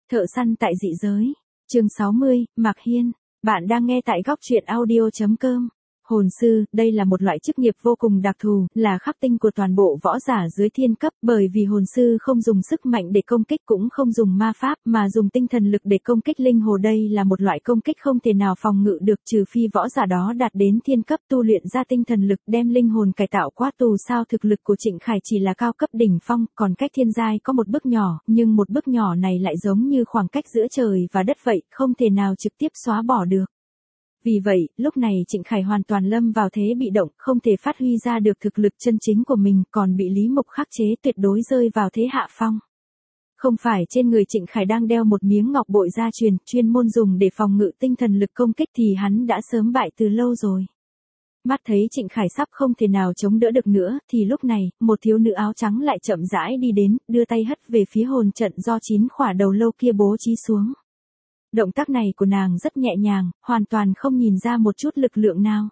Thợ săn tại dị giới. Chương 60, Mạc Hiên. Bạn đang nghe tại góc truyện audio.com. Hồn sư, đây là một loại chức nghiệp vô cùng đặc thù, là khắc tinh của toàn bộ võ giả dưới thiên cấp, bởi vì hồn sư không dùng sức mạnh để công kích cũng không dùng ma pháp, mà dùng tinh thần lực để công kích linh hồn. Đây là một loại công kích không thể nào phòng ngự được trừ phi võ giả đó đạt đến thiên cấp tu luyện ra tinh thần lực đem linh hồn cải tạo quá. Dù sao thực lực của Trịnh Khải chỉ là cao cấp đỉnh phong, còn cách thiên giai có một bước nhỏ, nhưng một bước nhỏ này lại giống như khoảng cách giữa trời và đất vậy, không thể nào trực tiếp xóa bỏ được. Vì vậy, lúc này Trịnh Khải hoàn toàn lâm vào thế bị động, không thể phát huy ra được thực lực chân chính của mình, còn bị Lý Mục khắc chế, tuyệt đối rơi vào thế hạ phong. Không phải trên người Trịnh Khải đang đeo một miếng ngọc bội gia truyền, chuyên môn dùng để phòng ngự tinh thần lực công kích thì hắn đã sớm bại từ lâu rồi. Mắt thấy Trịnh Khải sắp không thể nào chống đỡ được nữa, thì lúc này, một thiếu nữ áo trắng lại chậm rãi đi đến, đưa tay hất về phía hồn trận do 9 khỏa đầu lâu kia bố trí xuống. Động tác này của nàng rất nhẹ nhàng, hoàn toàn không nhìn ra một chút lực lượng nào.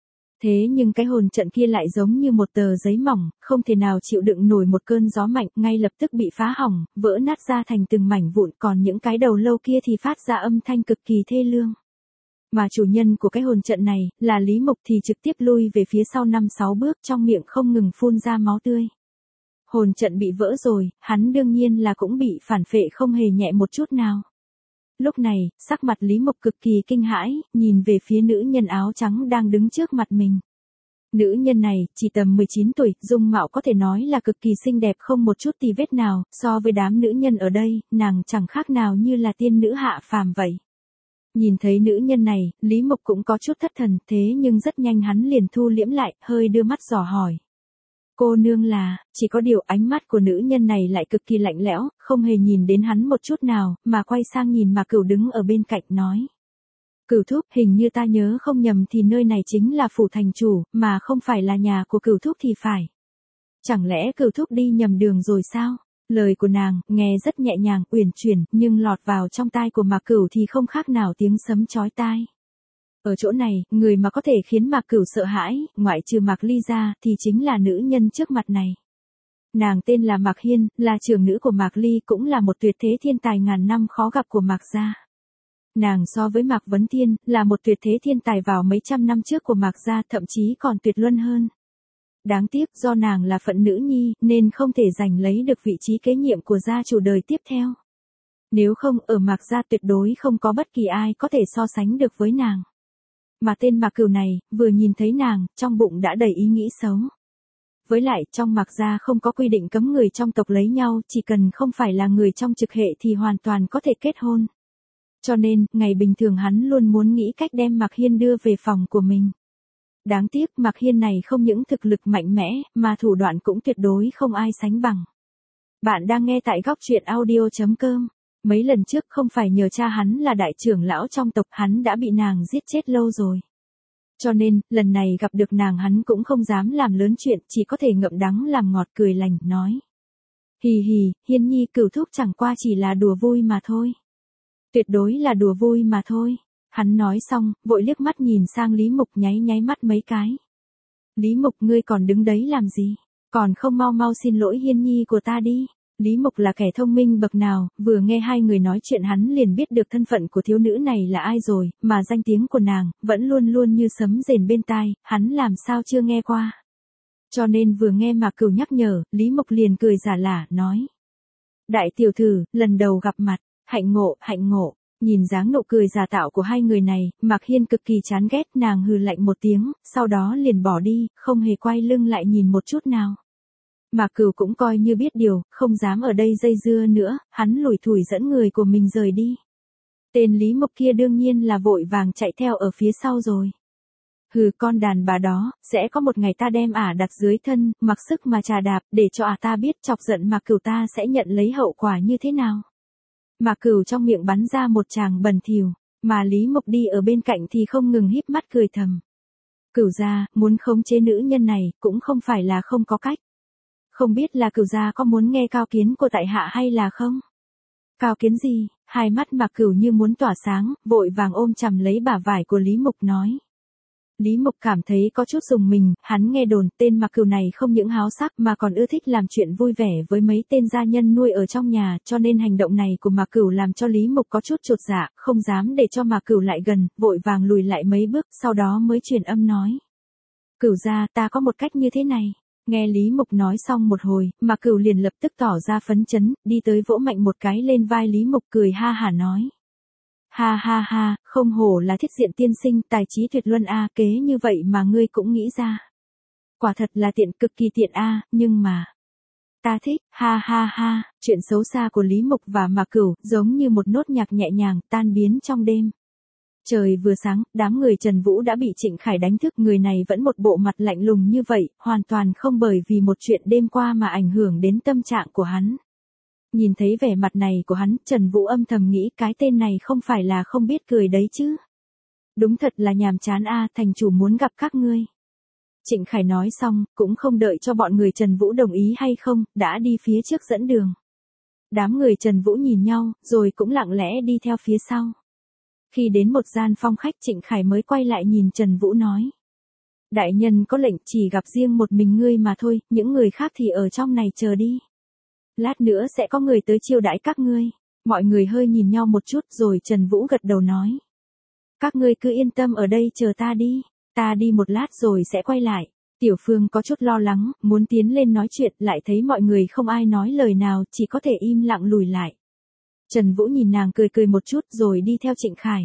Thế nhưng cái hồn trận kia lại giống như một tờ giấy mỏng, không thể nào chịu đựng nổi một cơn gió mạnh, ngay lập tức bị phá hỏng, vỡ nát ra thành từng mảnh vụn, còn những cái đầu lâu kia thì phát ra âm thanh cực kỳ thê lương. Mà chủ nhân của cái hồn trận này, là Lý Mục thì trực tiếp lui về phía sau 5-6 bước, trong miệng không ngừng phun ra máu tươi. Hồn trận bị vỡ rồi, hắn đương nhiên là cũng bị phản phệ không hề nhẹ một chút nào. Lúc này, sắc mặt Lý Mục cực kỳ kinh hãi, nhìn về phía nữ nhân áo trắng đang đứng trước mặt mình. Nữ nhân này, chỉ tầm 19 tuổi, dung mạo có thể nói là cực kỳ xinh đẹp không một chút tì vết nào, so với đám nữ nhân ở đây, nàng chẳng khác nào như là tiên nữ hạ phàm vậy. Nhìn thấy nữ nhân này, Lý Mục cũng có chút thất thần, thế nhưng rất nhanh hắn liền thu liễm lại, hơi đưa mắt dò hỏi. Cô nương là, chỉ có điều ánh mắt của nữ nhân này lại cực kỳ lạnh lẽo, không hề nhìn đến hắn một chút nào, mà quay sang nhìn Mạc Cửu đứng ở bên cạnh nói. Cửu thúc, hình như ta nhớ không nhầm thì nơi này chính là phủ thành chủ, mà không phải là nhà của Cửu thúc thì phải. Chẳng lẽ Cửu thúc đi nhầm đường rồi sao? Lời của nàng, nghe rất nhẹ nhàng, uyển chuyển, nhưng lọt vào trong tai của Mạc Cửu thì không khác nào tiếng sấm chói tai. Ở chỗ này, người mà có thể khiến Mạc Cửu sợ hãi, ngoại trừ Mạc Ly ra, thì chính là nữ nhân trước mặt này. Nàng tên là Mạc Hiên, là trưởng nữ của Mạc Ly, cũng là một tuyệt thế thiên tài ngàn năm khó gặp của Mạc gia. Nàng so với Mạc Vấn Thiên, là một tuyệt thế thiên tài vào mấy trăm năm trước của Mạc gia, thậm chí còn tuyệt luân hơn. Đáng tiếc do nàng là phận nữ nhi, nên không thể giành lấy được vị trí kế nhiệm của gia chủ đời tiếp theo. Nếu không, ở Mạc gia tuyệt đối không có bất kỳ ai có thể so sánh được với nàng. Mà tên Mạc Cửu này, vừa nhìn thấy nàng, trong bụng đã đầy ý nghĩ xấu. Với lại, trong Mạc gia không có quy định cấm người trong tộc lấy nhau, chỉ cần không phải là người trong trực hệ thì hoàn toàn có thể kết hôn. Cho nên, ngày bình thường hắn luôn muốn nghĩ cách đem Mạc Hiên đưa về phòng của mình. Đáng tiếc, Mạc Hiên này không những thực lực mạnh mẽ, mà thủ đoạn cũng tuyệt đối không ai sánh bằng. Bạn đang nghe tại góc truyện audio.com. Mấy lần trước không phải nhờ cha hắn là đại trưởng lão trong tộc, hắn đã bị nàng giết chết lâu rồi. Cho nên, lần này gặp được nàng hắn cũng không dám làm lớn chuyện, chỉ có thể ngậm đắng làm ngọt cười lành, nói. Hì hì, Hiên nhi, Cửu thúc chẳng qua chỉ là đùa vui mà thôi. Tuyệt đối là đùa vui mà thôi. Hắn nói xong, vội liếc mắt nhìn sang Lý Mục nháy mắt mấy cái. Lý Mục, ngươi còn đứng đấy làm gì? Còn không mau mau xin lỗi Hiên nhi của ta đi. Lý Mục là kẻ thông minh bậc nào, vừa nghe hai người nói chuyện hắn liền biết được thân phận của thiếu nữ này là ai rồi, mà danh tiếng của nàng, vẫn luôn luôn như sấm rền bên tai, hắn làm sao chưa nghe qua. Cho nên vừa nghe Mạc Cửu nhắc nhở, Lý Mục liền cười giả lả, nói. Đại tiểu thư, lần đầu gặp mặt, hạnh ngộ. Nhìn dáng nụ cười giả tạo của hai người này, Mạc Hiên cực kỳ chán ghét, nàng hừ lạnh một tiếng, sau đó liền bỏ đi, không hề quay lưng lại nhìn một chút nào. Mạc Cửu cũng coi như biết điều, không dám ở đây dây dưa nữa, hắn lủi thủi dẫn người của mình rời đi. Tên Lý Mục kia đương nhiên là vội vàng chạy theo ở phía sau rồi. Hừ, con đàn bà đó, sẽ có một ngày ta đem ả đặt dưới thân, mặc sức mà trà đạp, để cho ả ta biết chọc giận Mạc Cửu ta sẽ nhận lấy hậu quả như thế nào. Mạc Cửu trong miệng bắn ra một tràng bẩn thỉu, mà Lý Mục đi ở bên cạnh thì không ngừng híp mắt cười thầm. Cửu gia, muốn khống chế nữ nhân này, cũng không phải là không có cách. Không biết là Cửu gia có muốn nghe cao kiến của tại hạ hay là không? Cao kiến gì? Hai mắt Mạc Cửu như muốn tỏa sáng, vội vàng ôm chầm lấy bả vải của Lý Mục nói. Lý Mục cảm thấy có chút rùng mình, hắn nghe đồn tên Mạc Cửu này không những háo sắc mà còn ưa thích làm chuyện vui vẻ với mấy tên gia nhân nuôi ở trong nhà, cho nên hành động này của Mạc Cửu làm cho Lý Mục có chút chột dạ, không dám để cho Mạc Cửu lại gần, vội vàng lùi lại mấy bước, sau đó mới truyền âm nói. Cửu gia, ta có một cách như thế này. Nghe Lý Mục nói xong một hồi, Mạc Cửu liền lập tức tỏ ra phấn chấn, đi tới vỗ mạnh một cái lên vai Lý Mục cười ha hả nói. Ha ha ha, không hổ là Thiết Diện tiên sinh, tài trí tuyệt luân a, kế như vậy mà ngươi cũng nghĩ ra. Quả thật là tiện, cực kỳ tiện a, nhưng mà ta thích, ha ha ha, chuyện xấu xa của Lý Mục và Mạc Cửu, giống như một nốt nhạc nhẹ nhàng tan biến trong đêm. Trời vừa sáng, đám người Trần Vũ đã bị Trịnh Khải đánh thức, người này vẫn một bộ mặt lạnh lùng như vậy, hoàn toàn không bởi vì một chuyện đêm qua mà ảnh hưởng đến tâm trạng của hắn. Nhìn thấy vẻ mặt này của hắn, Trần Vũ âm thầm nghĩ cái tên này không phải là không biết cười đấy chứ. Đúng thật là nhàm chán a, thành chủ muốn gặp các ngươi. Trịnh Khải nói xong, cũng không đợi cho bọn người Trần Vũ đồng ý hay không, đã đi phía trước dẫn đường. Đám người Trần Vũ nhìn nhau, rồi cũng lặng lẽ đi theo phía sau. Khi đến một gian phòng khách, Trịnh Khải mới quay lại nhìn Trần Vũ nói. Đại nhân có lệnh, chỉ gặp riêng một mình ngươi mà thôi, những người khác thì ở trong này chờ đi. Lát nữa sẽ có người tới chiêu đãi các ngươi. Mọi người hơi nhìn nhau một chút rồi Trần Vũ gật đầu nói. Các ngươi cứ yên tâm ở đây chờ ta đi. Ta đi một lát rồi sẽ quay lại. Tiểu Phương có chút lo lắng, muốn tiến lên nói chuyện, lại thấy mọi người không ai nói lời nào, chỉ có thể im lặng lùi lại. Trần Vũ nhìn nàng cười cười một chút rồi đi theo Trịnh Khải.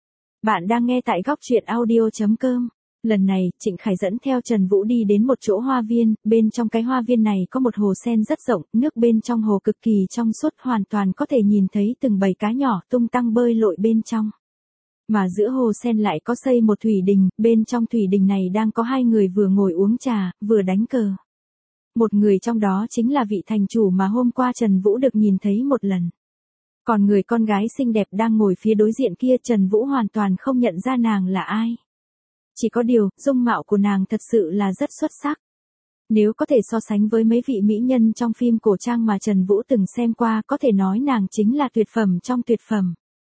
Bạn đang nghe tại góc truyện audio.com. Lần này, Trịnh Khải dẫn theo Trần Vũ đi đến một chỗ hoa viên, bên trong cái hoa viên này có một hồ sen rất rộng, nước bên trong hồ cực kỳ trong suốt, hoàn toàn có thể nhìn thấy từng bầy cá nhỏ tung tăng bơi lội bên trong. Mà giữa hồ sen lại có xây một thủy đình, bên trong thủy đình này đang có hai người vừa ngồi uống trà, vừa đánh cờ. Một người trong đó chính là vị thành chủ mà hôm qua Trần Vũ được nhìn thấy một lần. Còn người con gái xinh đẹp đang ngồi phía đối diện kia, Trần Vũ hoàn toàn không nhận ra nàng là ai. Chỉ có điều, dung mạo của nàng thật sự là rất xuất sắc. Nếu có thể so sánh với mấy vị mỹ nhân trong phim cổ trang mà Trần Vũ từng xem qua, có thể nói nàng chính là tuyệt phẩm trong tuyệt phẩm.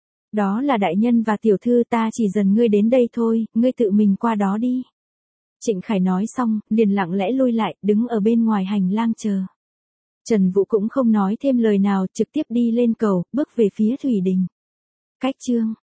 Đó là đại nhân và tiểu thư, ta chỉ dần ngươi đến đây thôi, ngươi tự mình qua đó đi. Trịnh Khải nói xong, liền lặng lẽ lui lại, đứng ở bên ngoài hành lang chờ. Trần Vũ cũng không nói thêm lời nào, trực tiếp đi lên cầu, bước về phía thủy đình. Cách chương